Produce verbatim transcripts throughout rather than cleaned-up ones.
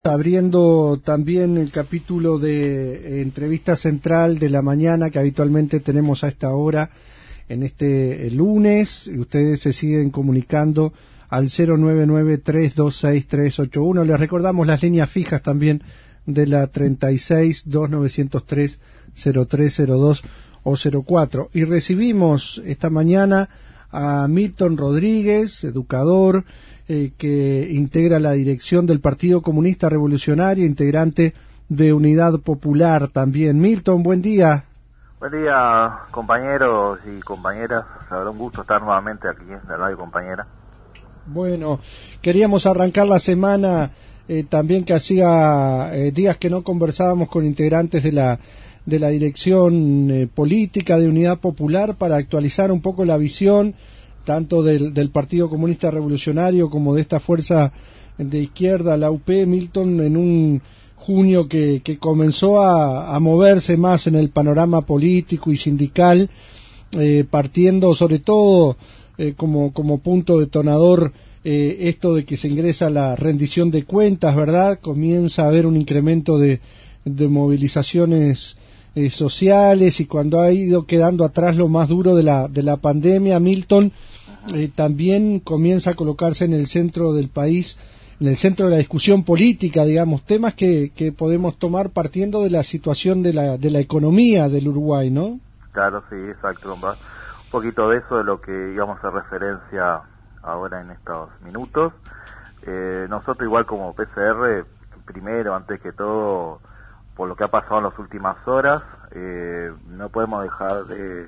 Abriendo también el capítulo de eh, entrevista central de la mañana que habitualmente tenemos a esta hora en este eh, lunes. Ustedes se siguen comunicando al cero nueve nueve, tres dos seis, tres ocho uno. Les recordamos las líneas fijas también de la treinta y seis, dos nueve cero tres, cero tres cero dos o cero cuatro. Y recibimos esta mañana a Milton Rodríguez, educador, eh, que integra la dirección del Partido Comunista Revolucionario, integrante de Unidad Popular también. Milton, buen día. Buen día, compañeros y compañeras. La verdad, un gusto estar nuevamente aquí en la radio, compañera. Bueno, queríamos arrancar la semana, eh, también que hacía eh, días que no conversábamos con integrantes de la de la dirección eh, política de Unidad Popular para actualizar un poco la visión tanto del, del Partido Comunista Revolucionario como de esta fuerza de izquierda, la U P. Milton, en un junio que, que comenzó a, a moverse más en el panorama político y sindical, eh, partiendo sobre todo eh, como, como punto detonador eh, esto de que se ingresa la rendición de cuentas, ¿verdad? Comienza a haber un incremento de, de movilizaciones eh, sociales, y cuando ha ido quedando atrás lo más duro de la, de la pandemia, Milton, eh, también comienza a colocarse en el centro del país, en el centro de la discusión política, digamos, temas que, que podemos tomar partiendo de la situación de la, de la economía del Uruguay, ¿no? Claro, sí, exacto. Un poquito de eso de lo que íbamos a hacer referencia ahora en estos minutos. Eh, nosotros, igual como P C R, primero, antes que todo, por lo que ha pasado en las últimas horas, eh, no podemos dejar de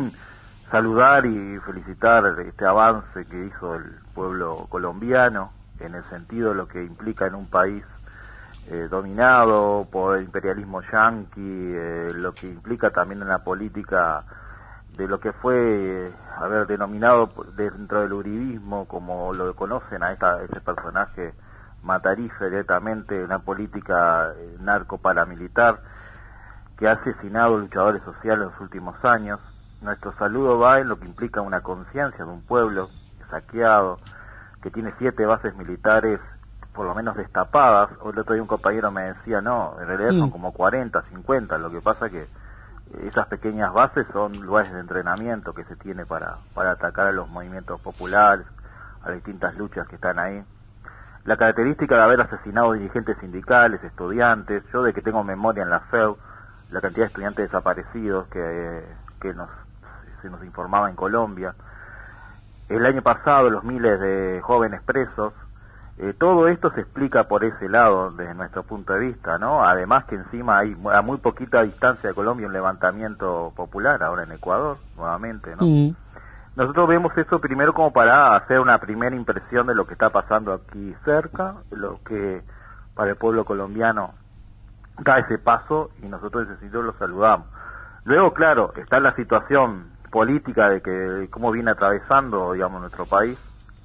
saludar y felicitar este avance que hizo el pueblo colombiano, en el sentido de lo que implica en un país eh, dominado por el imperialismo yanqui, eh, lo que implica también en la política de lo que fue, eh, haber denominado dentro del uribismo, como lo conocen a esta, ese personaje matarife directamente, una política eh, narco-paramilitar que ha asesinado luchadores sociales en los últimos años. Nuestro saludo va en lo que implica una conciencia de un pueblo saqueado, que tiene siete bases militares por lo menos destapadas. El otro día un compañero me decía, no, en realidad son como cuarenta, cincuenta, lo que pasa que esas pequeñas bases son lugares de entrenamiento que se tiene para, para atacar a los movimientos populares, a las distintas luchas que están ahí. La característica de haber asesinado dirigentes sindicales, estudiantes, yo de que tengo memoria en la F E U, la cantidad de estudiantes desaparecidos que, que nos, se nos informaba en Colombia, el año pasado los miles de jóvenes presos, eh, todo esto se explica por ese lado desde nuestro punto de vista, ¿no? Además que encima hay a muy poquita distancia de Colombia un levantamiento popular ahora en Ecuador, nuevamente, ¿no? Mm. Nosotros vemos eso primero como para hacer una primera impresión de lo que está pasando aquí cerca, lo que para el pueblo colombiano da ese paso, y nosotros en ese sitio lo saludamos. Luego, claro, está la situación política de que de cómo viene atravesando, digamos, nuestro país,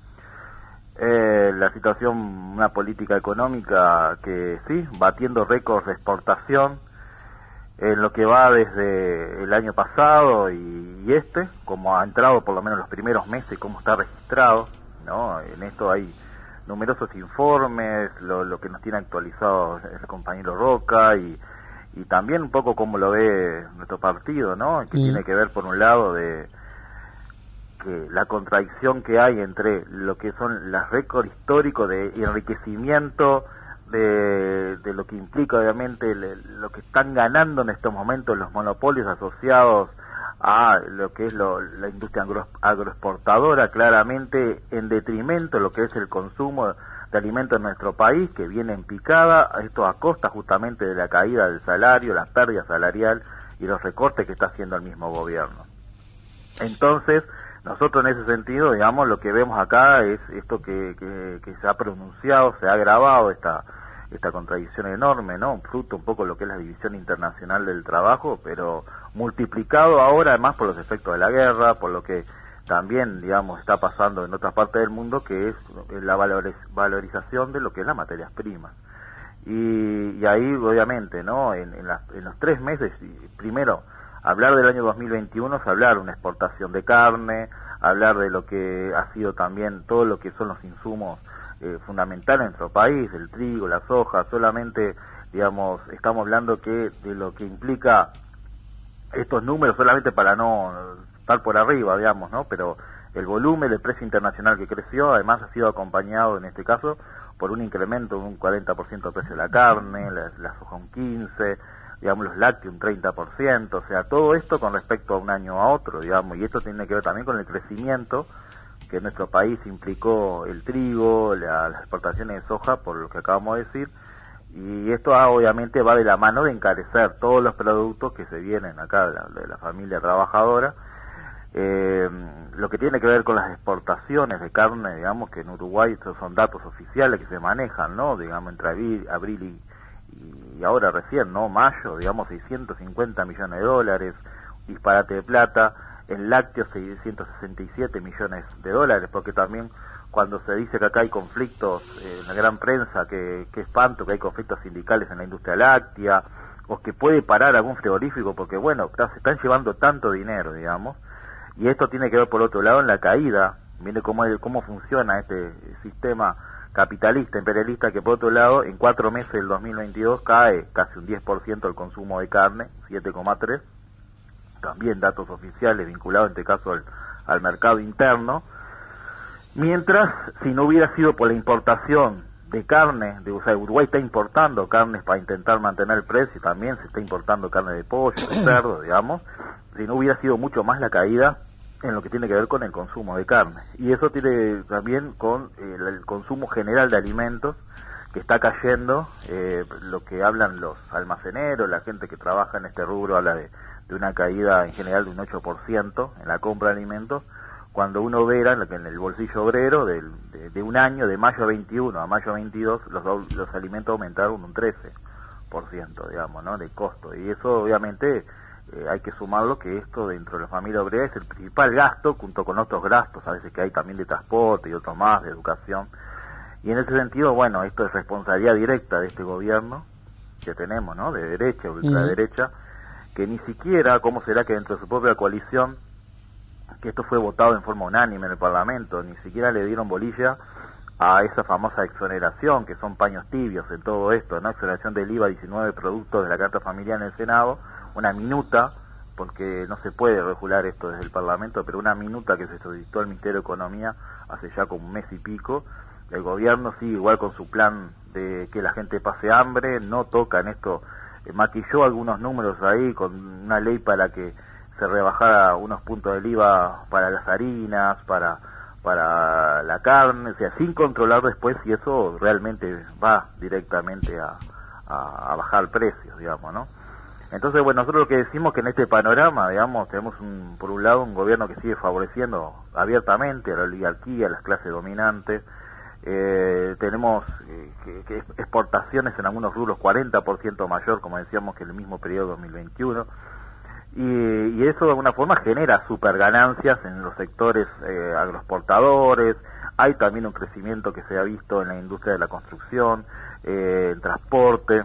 eh, la situación, una política económica que sí, batiendo récords de exportación en lo que va desde el año pasado y, y este, como ha entrado por lo menos los primeros meses, cómo está registrado, ¿no? En esto hay numerosos informes, lo, lo que nos tiene actualizado el compañero Roca, y y también un poco cómo lo ve nuestro partido, ¿no? Que mm. tiene que ver por un lado de que la contradicción que hay entre lo que son los récords históricos de enriquecimiento de, de lo que implica obviamente le, lo que están ganando en estos momentos los monopolios asociados a lo que es lo, la industria agro, agroexportadora, claramente en detrimento de lo que es el consumo de alimentos en nuestro país, que viene en picada, esto a costa justamente de la caída del salario, la pérdida salarial y los recortes que está haciendo el mismo gobierno. Entonces, nosotros en ese sentido, digamos, lo que vemos acá es esto que, que, que se ha pronunciado, se ha agravado esta esta contradicción enorme, ¿no? Un fruto un poco de lo que es la división internacional del trabajo, pero multiplicado ahora además por los efectos de la guerra, por lo que también, digamos, está pasando en otras partes del mundo, que es la valorización de lo que es las materias primas. Y, y ahí, obviamente, ¿no? En, en, la, en los tres meses, primero, hablar del año dos mil veintiuno es hablar de una exportación de carne, hablar de lo que ha sido también todo lo que son los insumos eh, fundamental en nuestro país, el trigo, la soja. Solamente, digamos, estamos hablando que de lo que implica estos números, solamente para no estar por arriba, digamos, ¿no? Pero el volumen del precio internacional que creció, además ha sido acompañado en este caso por un incremento de un cuarenta por ciento del precio de la carne, la, la soja un quince por ciento, digamos, los lácteos un treinta por ciento, o sea, todo esto con respecto a un año a otro, digamos, y esto tiene que ver también con el crecimiento que en nuestro país implicó el trigo, la, las exportaciones de soja, por lo que acabamos de decir, y esto ah, obviamente va de la mano de encarecer todos los productos que se vienen acá de la, de la familia trabajadora. Eh, lo que tiene que ver con las exportaciones de carne, digamos que en Uruguay estos son datos oficiales que se manejan, ¿no? Digamos, entre abril, abril y, y ahora recién, ¿no? Mayo, digamos, seiscientos cincuenta millones de dólares, disparate de plata. En lácteos seiscientos sesenta y siete millones de dólares, porque también cuando se dice que acá hay conflictos eh, en la gran prensa, que, que espanto, que hay conflictos sindicales en la industria láctea, o que puede parar algún frigorífico, porque bueno, se están llevando tanto dinero, digamos, y esto tiene que ver por otro lado en la caída. Mire cómo, es, cómo funciona este sistema capitalista, imperialista, que por otro lado, en cuatro meses del dos mil veintidós cae casi un diez por ciento el consumo de carne, siete coma tres por ciento, también datos oficiales vinculados en este caso al, al mercado interno, mientras si no hubiera sido por la importación de carne, de, o sea, Uruguay está importando carnes para intentar mantener el precio, también se está importando carne de pollo, de cerdo, digamos, si no hubiera sido mucho más la caída en lo que tiene que ver con el consumo de carne, y eso tiene también con el, el consumo general de alimentos, que está cayendo, eh, lo que hablan los almaceneros, la gente que trabaja en este rubro habla de de una caída en general de un ocho por ciento en la compra de alimentos, cuando uno verá en, en el bolsillo obrero del, de, de un año, de mayo veintiuno a mayo veintidós, los, los alimentos aumentaron un trece por ciento, digamos, ¿no?, de costo, y eso obviamente eh, hay que sumarlo, que esto dentro de la familia obrera es el principal gasto, junto con otros gastos, a veces que hay también de transporte y otros más, de educación, y en ese sentido, bueno, esto es responsabilidad directa de este gobierno que tenemos, ¿no?, de derecha, ultraderecha, mm. que ni siquiera, ¿cómo será que dentro de su propia coalición, que esto fue votado en forma unánime en el Parlamento, ni siquiera le dieron bolilla a esa famosa exoneración, que son paños tibios en todo esto, ¿no? Exoneración del I V A a diecinueve productos de la carta familiar en el Senado, una minuta, porque no se puede regular esto desde el Parlamento, pero una minuta que se solicitó al Ministerio de Economía hace ya como un mes y pico. El gobierno sigue igual con su plan de que la gente pase hambre, no toca en esto, eh, maquilló algunos números ahí con una ley para que se rebajara unos puntos del I V A para las harinas, para para la carne, o sea, sin controlar después si eso realmente va directamente a, a, a bajar precios, digamos, ¿no? Entonces, bueno, nosotros lo que decimos que en este panorama, digamos, tenemos un, por un lado un gobierno que sigue favoreciendo abiertamente a la oligarquía, a las clases dominantes, eh, tenemos eh, que, que exportaciones en algunos rubros cuarenta por ciento mayor, como decíamos, que en el mismo periodo dos mil veintiuno, y, y eso de alguna forma genera super ganancias en los sectores eh, agroexportadores. Hay también un crecimiento que se ha visto en la industria de la construcción, eh, el transporte,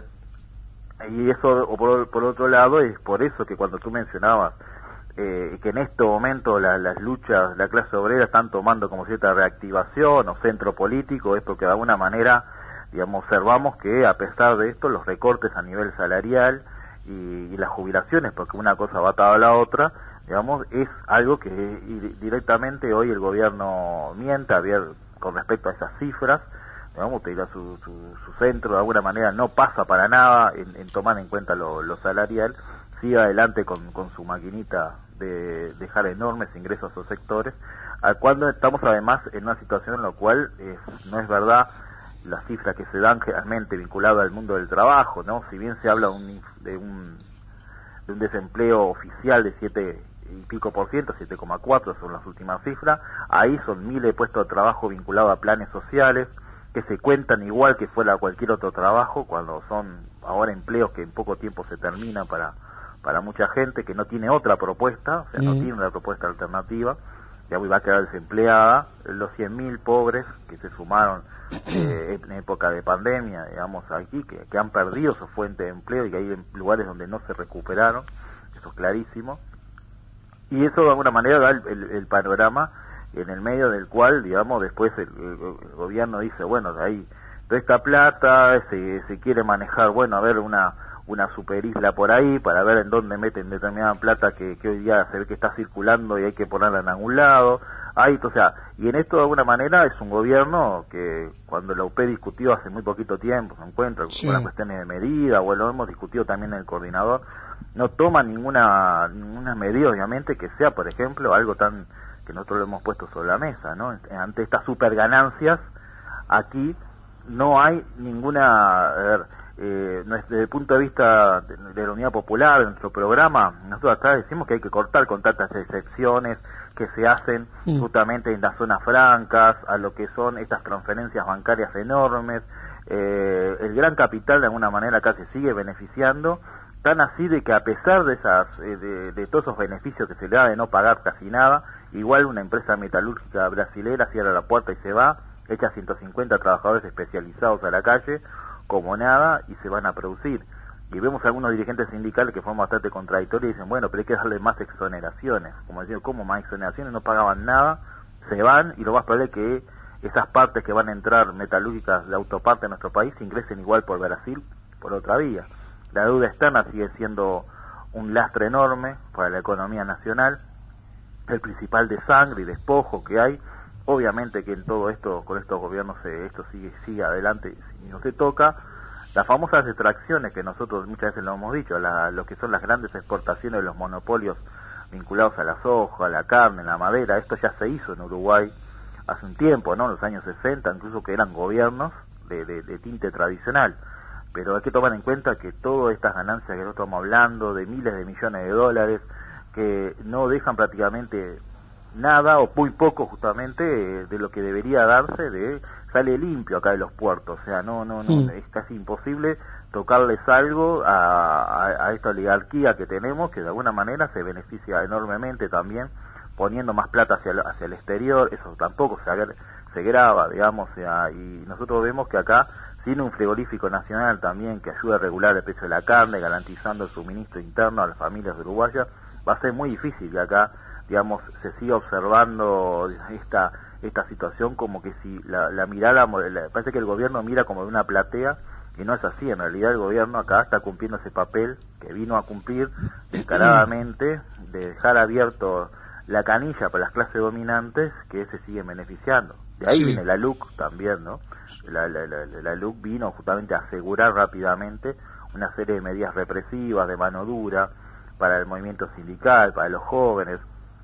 y eso por, por otro lado es por eso que cuando tú mencionabas eh, que en este momento la, las luchas, la clase obrera están tomando como cierta reactivación o centro político, es porque de alguna manera, digamos, observamos que a pesar de esto los recortes a nivel salarial y, y las jubilaciones, porque una cosa va atada a la otra, digamos, es algo que directamente hoy el gobierno miente con respecto a esas cifras, digamos, te dirá su, su, su centro de alguna manera no pasa para nada en, en tomar en cuenta lo, lo salarial, sigue adelante con, con su maquinita de dejar enormes ingresos a esos sectores, a cuando estamos además en una situación en la cual eh, no es verdad las cifras que se dan generalmente vinculadas al mundo del trabajo, ¿no? Si bien se habla un, de, un, de un desempleo oficial de siete y pico por ciento, siete coma cuatro son las últimas cifras, ahí son miles de puestos de trabajo vinculados a planes sociales, que se cuentan igual que fuera cualquier otro trabajo, cuando son ahora empleos que en poco tiempo se terminan para para mucha gente que no tiene otra propuesta, o sea, mm. no tiene una propuesta alternativa, ya va a quedar desempleada. Los cien mil pobres que se sumaron eh, en época de pandemia, digamos, aquí, que, que han perdido su fuente de empleo y que hay lugares donde no se recuperaron, eso es clarísimo, y eso de alguna manera da el, el, el panorama en el medio del cual, digamos, después el, el, el gobierno dice, bueno, de ahí toda esta plata se, se quiere manejar, bueno, a ver una una superisla por ahí para ver en dónde meten determinada plata que, que hoy día se ve que está circulando y hay que ponerla en algún lado. Ahí, o sea, y en esto de alguna manera es un gobierno que cuando la U P discutió hace muy poquito tiempo, se encuentra sí. con las cuestiones de medida, o lo hemos discutido también en el coordinador, no toma ninguna ninguna medida, obviamente, que sea, por ejemplo, algo tan que nosotros lo hemos puesto sobre la mesa, ¿no? Ante estas super ganancias, aquí no hay ninguna... A ver, Eh, desde el punto de vista de, de la Unidad Popular, de nuestro programa, nosotros acá decimos que hay que cortar con tantas excepciones que se hacen sí. justamente en las zonas francas, a lo que son estas transferencias bancarias enormes. Eh, el gran capital de alguna manera acá se sigue beneficiando, tan así de que a pesar de esas eh, de, de todos esos beneficios que se le da de no pagar casi nada, igual una empresa metalúrgica brasilera cierra la puerta y se va, echa ciento cincuenta trabajadores especializados a la calle como nada y se van a producir. Y vemos algunos dirigentes sindicales que fueron bastante contradictorios y dicen, bueno, pero hay que darle más exoneraciones. Como decir, ¿cómo más exoneraciones? No pagaban nada, se van y lo más probable es que esas partes que van a entrar metalúrgicas de autoparte en nuestro país ingresen igual por Brasil, por otra vía. La deuda externa sigue siendo un lastre enorme para la economía nacional, el principal de sangre y despojo que hay. Obviamente que en todo esto, con estos gobiernos, eh, esto sigue sigue adelante y no se toca. Las famosas extracciones que nosotros muchas veces lo hemos dicho, la, lo que son las grandes exportaciones de los monopolios vinculados a la soja, a la carne, a la madera, esto ya se hizo en Uruguay hace un tiempo, ¿no? En los años sesenta, incluso que eran gobiernos de, de, de tinte tradicional. Pero hay que tomar en cuenta que todas estas ganancias que nosotros estamos hablando, de miles de millones de dólares, que no dejan prácticamente nada o muy poco justamente eh, de lo que debería darse, de sale limpio acá de los puertos, o sea, no no no sí. es casi imposible tocarles algo a, a, a esta oligarquía que tenemos, que de alguna manera se beneficia enormemente también poniendo más plata hacia el, hacia el exterior, eso tampoco se, se graba, digamos, o sea, y nosotros vemos que acá tiene un frigorífico nacional también que ayuda a regular el precio de la carne, garantizando el suministro interno a las familias uruguayas. Va a ser muy difícil que acá, digamos, se siga observando esta esta situación como que si la, la mirada, la, parece que el gobierno mira como de una platea, y no es así. En realidad el gobierno acá está cumpliendo ese papel que vino a cumplir descaradamente, de dejar abierto la canilla para las clases dominantes que se siguen beneficiando. De ahí sí. viene la L U C también, ¿no? La, la, la, la L U C vino justamente a asegurar rápidamente una serie de medidas represivas, de mano dura, para el movimiento sindical, para los jóvenes.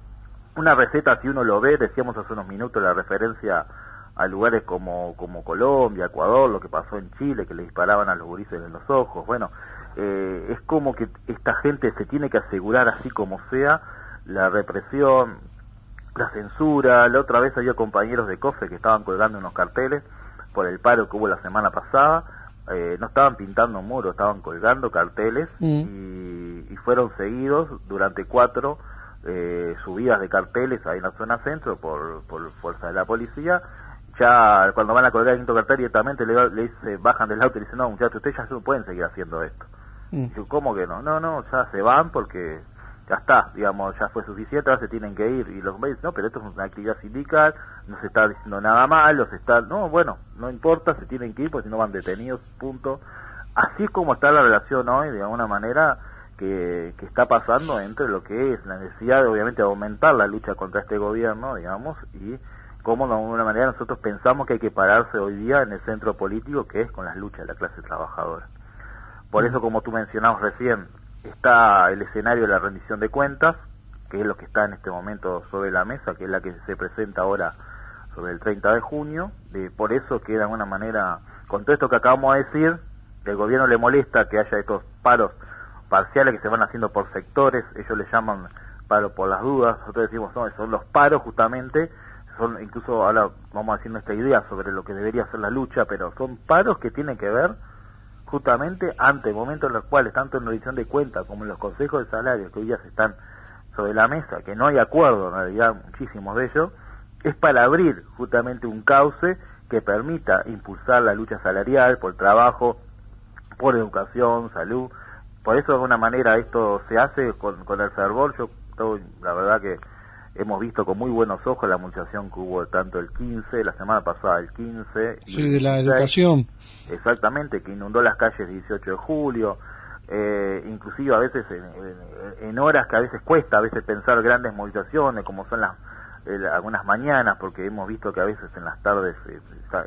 Una receta, si uno lo ve, decíamos hace unos minutos la referencia a lugares como como Colombia, Ecuador, lo que pasó en Chile, que le disparaban a los gurises en los ojos. Bueno, eh, es como que esta gente se tiene que asegurar, así como sea, la represión, la censura. La otra vez había compañeros de COFE que estaban colgando unos carteles por el paro que hubo la semana pasada. Eh, no estaban pintando muros, estaban colgando carteles mm. y, y fueron seguidos durante cuatro eh, subidas de carteles ahí en la zona centro por, por fuerza de la policía. Ya cuando van a colgar el quinto cartel directamente le, le dice, bajan del auto y dicen, no muchachos, ustedes ya no pueden seguir haciendo esto. Mm. Y yo, ¿cómo que no? No, no, ya se van porque ya está, digamos, ya fue suficiente, ahora se tienen que ir. Y los medios, no, pero esto es una actividad sindical, no se está diciendo nada malo, se está, no, bueno, no importa, se tienen que ir porque si no van detenidos, punto. Así es como está la relación hoy, de alguna manera, que, que está pasando entre lo que es la necesidad de, obviamente, aumentar la lucha contra este gobierno, digamos, y cómo de alguna manera nosotros pensamos que hay que pararse hoy día en el centro político, que es con las luchas de la clase trabajadora. Por eso, como tú mencionabas recién, está el escenario de la rendición de cuentas, que es lo que está en este momento sobre la mesa, que es la que se presenta ahora sobre el treinta de junio. De, por eso que de alguna manera, con todo esto que acabamos de decir, que el gobierno le molesta que haya estos paros parciales que se van haciendo por sectores, ellos le llaman paro por las dudas, nosotros decimos, no, son los paros justamente, son incluso, ahora vamos a decir nuestra idea sobre lo que debería ser la lucha, pero son paros que tienen que ver justamente ante momentos en los cuales, tanto en la rendición de cuentas como en los consejos de salario que hoy ya se están sobre la mesa, que no hay acuerdo en realidad, muchísimos de ellos, es para abrir justamente un cauce que permita impulsar la lucha salarial por trabajo, por educación, salud. Por eso de alguna manera esto se hace con, con el fervor. Yo estoy, la verdad que hemos visto con muy buenos ojos la movilización que hubo tanto el quince, la semana pasada el quince. Sí, y de la educación. Exactamente, que inundó las calles el dieciocho de julio, eh, inclusive a veces en, en, en horas que a veces cuesta a veces pensar grandes movilizaciones, como son las eh, algunas mañanas, porque hemos visto que a veces en las tardes eh,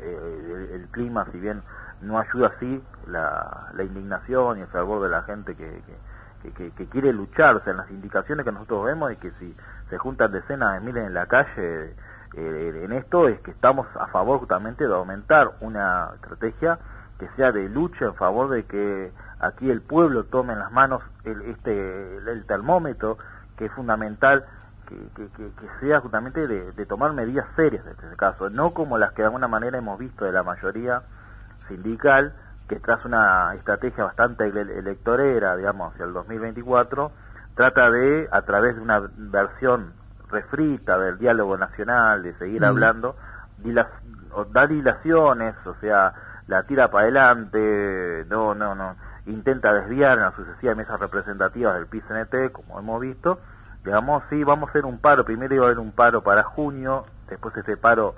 eh, el, el clima, si bien no ayuda así, la, la indignación y el fervor de la gente que... que Que, que, que quiere luchar. O sea, en las indicaciones que nosotros vemos es que si se juntan decenas de miles en la calle eh, en esto, es que estamos a favor justamente de aumentar una estrategia que sea de lucha en favor de que aquí el pueblo tome en las manos el, este, el, el termómetro, que es fundamental que, que, que, que sea justamente de, de tomar medidas serias en este caso, no como las que de alguna manera hemos visto de la mayoría sindical, que tras una estrategia bastante electorera, digamos, hacia el dos mil veinticuatro, trata de, a través de una versión refrita del diálogo nacional, de seguir mm. hablando, dilas, o dar dilaciones, o sea, la tira para adelante, no, no, no, intenta desviar en las sucesivas mesas representativas del P I C N T, como hemos visto, digamos, sí, vamos a hacer un paro, primero iba a haber un paro para junio, después este paro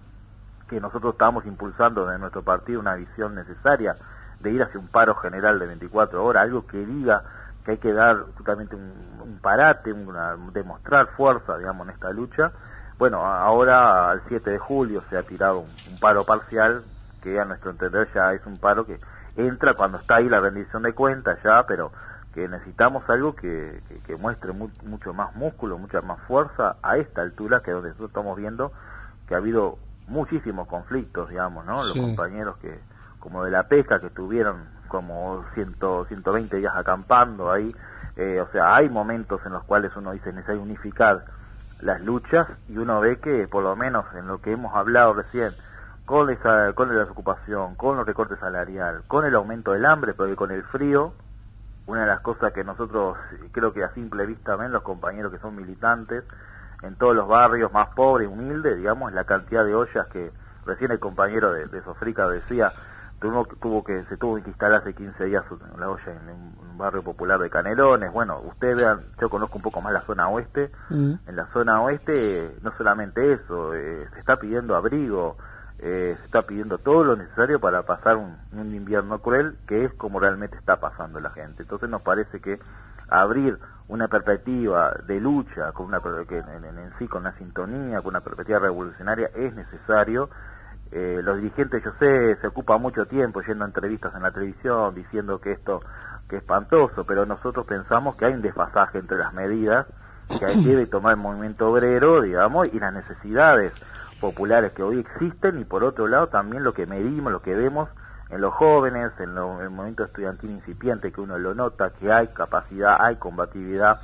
que nosotros estábamos impulsando de nuestro partido, una visión necesaria de ir hacia un paro general de veinticuatro horas, algo que diga que hay que dar justamente un, un parate, una, demostrar fuerza, digamos, en esta lucha. Bueno, ahora al siete de julio se ha tirado un, un paro parcial, que a nuestro entender ya es un paro que entra cuando está ahí la rendición de cuentas ya, pero que necesitamos algo que, que, que muestre mu mucho más músculo, mucha más fuerza a esta altura, que es donde nosotros estamos viendo que ha habido muchísimos conflictos, digamos, ¿no? Los sí. compañeros que, como de la pesca, que estuvieron como cien, ciento veinte días acampando ahí, eh, o sea, hay momentos en los cuales uno dice necesario unificar las luchas, y uno ve que, por lo menos en lo que hemos hablado recién, con esa, con la desocupación, con los recortes salarial, con el aumento del hambre, porque con el frío, una de las cosas que nosotros, creo que a simple vista ven los compañeros que son militantes, en todos los barrios más pobres y humildes, digamos, la cantidad de ollas que recién el compañero de, de Sofrica decía, tuvo, tuvo que se tuvo que instalar hace quince días la olla en un, un barrio popular de Canelones. Bueno, ustedes vean, yo conozco un poco más la zona oeste, mm. en la zona oeste no solamente eso, eh, se está pidiendo abrigo, eh, se está pidiendo todo lo necesario para pasar un, un invierno cruel, que es como realmente está pasando la gente. Entonces nos parece que abrir una perspectiva de lucha con una que en, en, en sí con una sintonía, con una perspectiva revolucionaria es necesario. Eh, los dirigentes, yo sé, se ocupan mucho tiempo yendo a entrevistas en la televisión diciendo que esto que es espantoso, pero nosotros pensamos que hay un desfasaje entre las medidas que debe tomar el movimiento obrero, digamos, y las necesidades populares que hoy existen, y por otro lado también lo que medimos, lo que vemos en los jóvenes, en, lo, en el movimiento estudiantil incipiente, que uno lo nota, que hay capacidad, hay combatividad,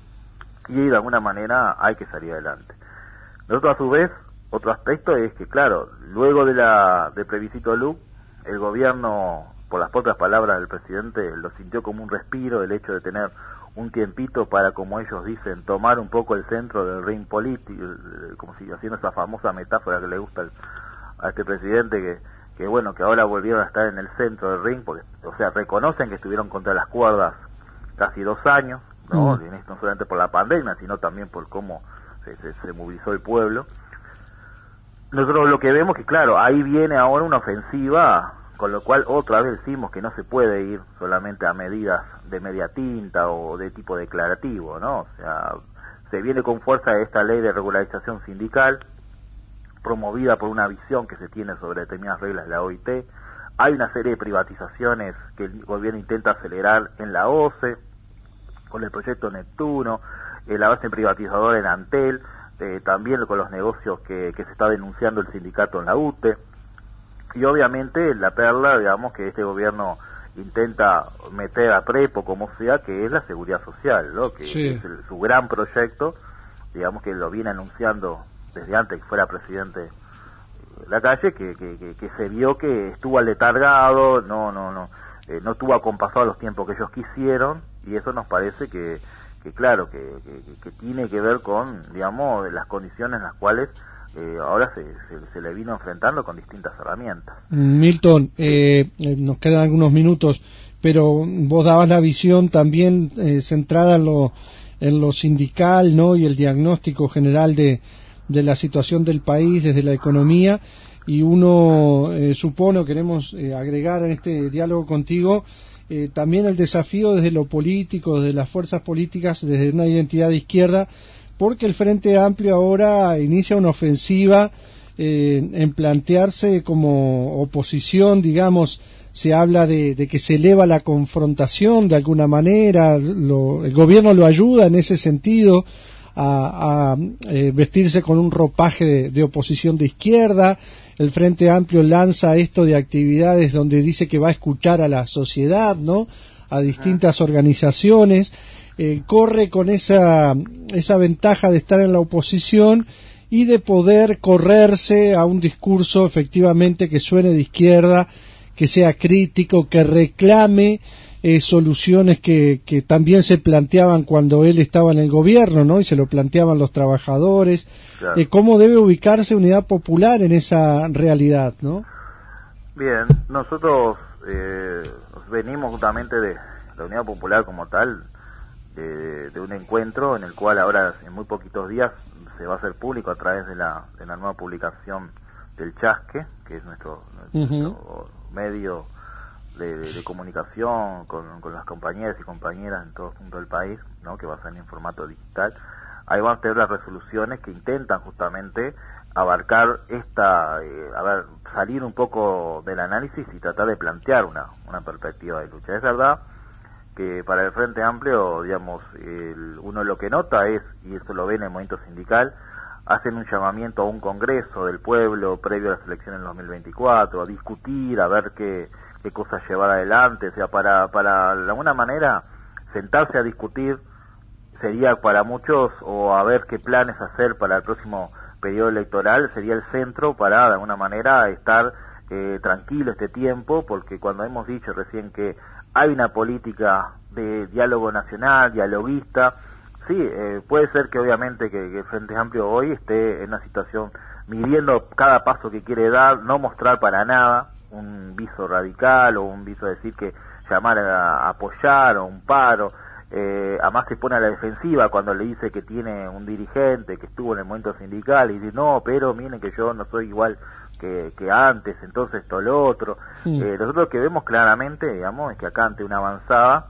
y de alguna manera hay que salir adelante. Nosotros, a su vez, otro aspecto es que, claro, luego de la del plebiscito L U C, el gobierno, por las propias palabras del presidente, lo sintió como un respiro, el hecho de tener un tiempito para, como ellos dicen, tomar un poco el centro del ring político, como si haciendo esa famosa metáfora que le gusta al, a este presidente, que que bueno, que ahora volvieron a estar en el centro del ring, porque, o sea, reconocen que estuvieron contra las cuerdas casi dos años, ¿no? Mm. No solamente por la pandemia, sino también por cómo se, se, se movilizó el pueblo. Nosotros lo que vemos que, claro, ahí viene ahora una ofensiva, con lo cual otra vez decimos que no se puede ir solamente a medidas de media tinta o de tipo declarativo, ¿no? O sea, se viene con fuerza esta ley de regularización sindical, promovida por una visión que se tiene sobre determinadas reglas de la O I T. Hay una serie de privatizaciones que el gobierno intenta acelerar en la O C E, con el proyecto Neptuno, eh, la base privatizadora en Antel, eh, también con los negocios que, que se está denunciando el sindicato en la U T E, y obviamente la perla, digamos, que este gobierno intenta meter a prepo, como sea, que es la seguridad social, ¿no? Que sí. es el, su gran proyecto, digamos, que lo viene anunciando desde antes que fuera presidente de la calle, que, que, que, que se vio que estuvo aletargado, no no no eh, no estuvo acompasado a los tiempos que ellos quisieron, y eso nos parece que, que claro, que, que, que tiene que ver con, digamos, las condiciones en las cuales eh, ahora se, se, se le vino enfrentando con distintas herramientas. Milton, eh, nos quedan algunos minutos, pero vos dabas la visión también eh, centrada en lo en lo sindical, ¿no? Y el diagnóstico general de, de la situación del país desde la economía, y uno eh, supone, o queremos eh, agregar en este diálogo contigo, eh, también el desafío desde lo político, desde las fuerzas políticas, desde una identidad de izquierda, porque el Frente Amplio ahora inicia una ofensiva eh, en plantearse como oposición, digamos. Se habla de, de que se eleva la confrontación de alguna manera, lo, el gobierno lo ayuda en ese sentido a, a eh, vestirse con un ropaje de, de oposición de izquierda. El Frente Amplio lanza esto de actividades donde dice que va a escuchar a la sociedad, ¿no? A distintas organizaciones. Eh, corre con esa, esa ventaja de estar en la oposición y de poder correrse a un discurso efectivamente que suene de izquierda, que sea crítico, que reclame eh, soluciones que, que también se planteaban cuando él estaba en el gobierno, ¿no? Y se lo planteaban los trabajadores. Claro. Eh, ¿Cómo debe ubicarse Unidad Popular en esa realidad, no? Bien, nosotros eh, venimos justamente de la Unidad Popular como tal, de, de un encuentro en el cual ahora en muy poquitos días se va a hacer público a través de la, de la nueva publicación del Chasque, que es nuestro, nuestro uh-huh. medio de, de, de comunicación con, con las compañeras y compañeras en todo punto del país, ¿no? Que va a salir en formato digital. Ahí vamos a tener las resoluciones que intentan justamente abarcar esta, eh, a ver, salir un poco del análisis y tratar de plantear una, una perspectiva de lucha. Es verdad que para el Frente Amplio, digamos, el, uno lo que nota es, y eso lo ve en el movimiento sindical, hacen un llamamiento a un congreso del pueblo previo a las elecciones del dos mil veinticuatro, a discutir, a ver qué, qué cosas llevar adelante, o sea, para, para de alguna manera sentarse a discutir sería para muchos, o a ver qué planes hacer para el próximo periodo electoral, sería el centro para de alguna manera estar eh, tranquilo este tiempo, porque cuando hemos dicho recién que hay una política de diálogo nacional, dialoguista, sí, eh, puede ser que obviamente que, que el Frente Amplio hoy esté en una situación midiendo cada paso que quiere dar, no mostrar para nada un viso radical o un viso de decir que llamar a, a apoyar o un paro. Eh, además se pone a la defensiva cuando le dice que tiene un dirigente que estuvo en el movimiento sindical y dice, no, pero miren que yo no soy igual que, que antes, entonces todo lo otro. Sí. Eh, nosotros lo que vemos claramente, digamos, es que acá ante una avanzada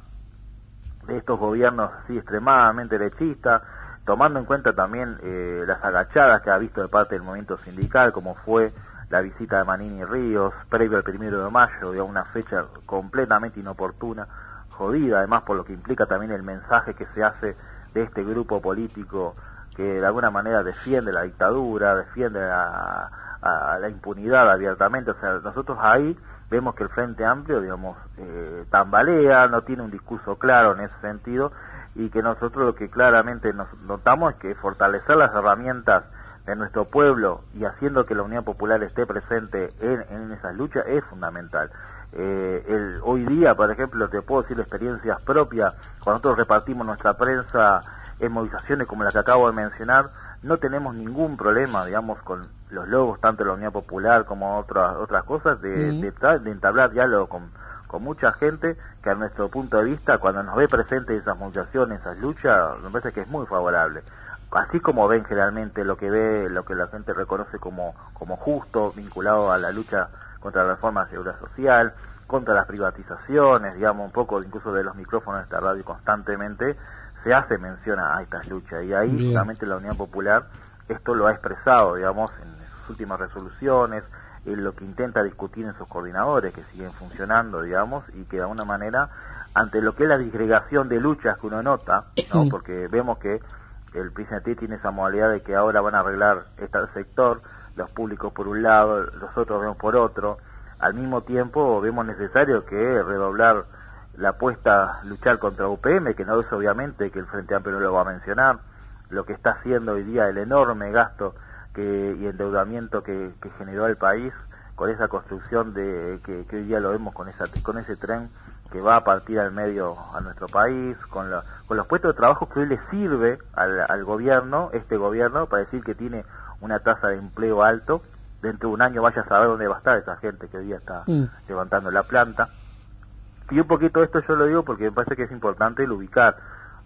de estos gobiernos así extremadamente derechistas, tomando en cuenta también eh, las agachadas que ha visto de parte del movimiento sindical, como fue la visita de Manini Ríos, previo al primero de mayo, digamos, una fecha completamente inoportuna, jodida, además por lo que implica también el mensaje que se hace de este grupo político que de alguna manera defiende la dictadura, defiende la, a, a la impunidad abiertamente. O sea, nosotros ahí vemos que el Frente Amplio, digamos, eh, tambalea, no tiene un discurso claro en ese sentido, y que nosotros lo que claramente nos notamos es que fortalecer las herramientas de nuestro pueblo y haciendo que la Unidad Popular esté presente en, en esas luchas es fundamental. Eh, el, hoy día, por ejemplo, te puedo decir experiencias propias, cuando nosotros repartimos nuestra prensa en movilizaciones como la que acabo de mencionar, no tenemos ningún problema, digamos, con los logos, tanto de la Unidad Popular como otras otras cosas, de, uh-huh. de, de entablar diálogo con, con mucha gente que a nuestro punto de vista, cuando nos ve presente esas movilizaciones, esas luchas, me parece que es muy favorable. Así como ven generalmente lo que ve, lo que la gente reconoce como, como justo, vinculado a la lucha contra la reforma de seguridad social, contra las privatizaciones, digamos, un poco incluso de los micrófonos de esta radio constantemente, se hace mención a estas luchas, y ahí justamente la Unidad Popular esto lo ha expresado, digamos, en sus últimas resoluciones, en lo que intenta discutir en sus coordinadores, que siguen funcionando, digamos, y que de alguna manera, ante lo que es la disgregación de luchas que uno nota, ¿no? Porque vemos que el P C N T tiene esa modalidad de que ahora van a arreglar este sector, los públicos por un lado, los otros vemos por otro. Al mismo tiempo vemos necesario que redoblar la apuesta, luchar contra U P M, que no es obviamente que el Frente Amplio no lo va a mencionar, lo que está haciendo hoy día, el enorme gasto que, y endeudamiento que, que generó el país con esa construcción de que, que hoy día lo vemos con esa con ese tren que va a partir al medio a nuestro país, con, la, con los puestos de trabajo que hoy le sirve al, al gobierno, este gobierno, para decir que tiene una tasa de empleo alto. Dentro de un año vaya a saber dónde va a estar esa gente que hoy día está mm. levantando la planta. Y un poquito esto yo lo digo porque me parece que es importante el ubicar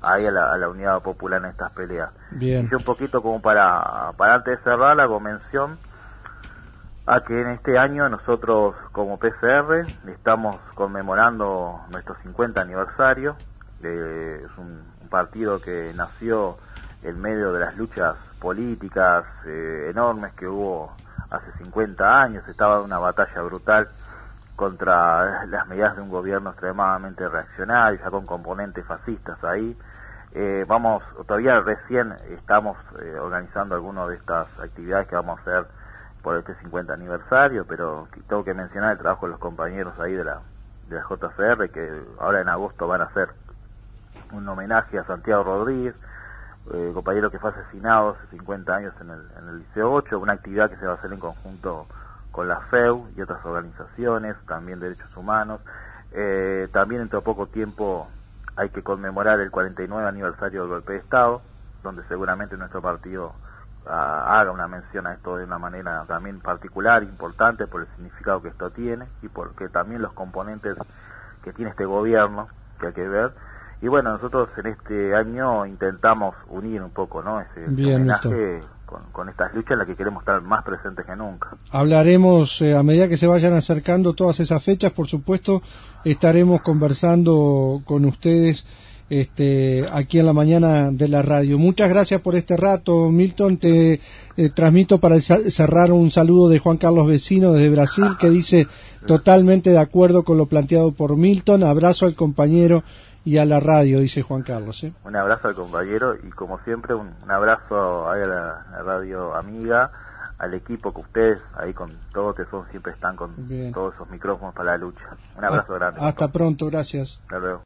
ahí a la, a la unidad popular en estas peleas. Bien. Y yo un poquito como para, para antes de cerrar, hago mención a que en este año nosotros como P C R estamos conmemorando nuestro cincuenta aniversario. Eh, es un, un partido que nació en medio de las luchas políticas eh, enormes que hubo hace cincuenta años. Estaba en una batalla brutal contra las medidas de un gobierno extremadamente reaccionario, ya con componentes fascistas ahí. Eh, vamos, todavía recién estamos eh, organizando algunas de estas actividades que vamos a hacer por este cincuenta aniversario, pero tengo que mencionar el trabajo de los compañeros ahí de la, de la J C R, que ahora en agosto van a hacer un homenaje a Santiago Rodríguez, eh, compañero que fue asesinado hace cincuenta años en el, en el Liceo ocho, una actividad que se va a hacer en conjunto con la F E U y otras organizaciones, también derechos humanos. Eh, también dentro de poco tiempo hay que conmemorar el cuarenta y nueve aniversario del golpe de Estado, donde seguramente nuestro partido a, haga una mención a esto de una manera también particular, importante, por el significado que esto tiene y porque también los componentes que tiene este gobierno, que hay que ver. Y bueno, nosotros en este año intentamos unir un poco, ¿no?, ese, ese homenaje con, con estas luchas en las que queremos estar más presentes que nunca. Hablaremos eh, a medida que se vayan acercando todas esas fechas, por supuesto, estaremos conversando con ustedes este, aquí en la mañana de la radio. Muchas gracias por este rato, Milton. Te eh, transmito para cerrar un saludo de Juan Carlos Vecino desde Brasil, que dice totalmente de acuerdo con lo planteado por Milton. Abrazo al compañero y a la radio, dice Juan Carlos. ¿eh? Un abrazo al compañero y como siempre un, un abrazo ahí a la, la radio amiga, al equipo que ustedes ahí con todos que son siempre están con Bien. Todos esos micrófonos para la lucha. Un abrazo hasta, grande. Hasta pronto, gracias. Hasta luego.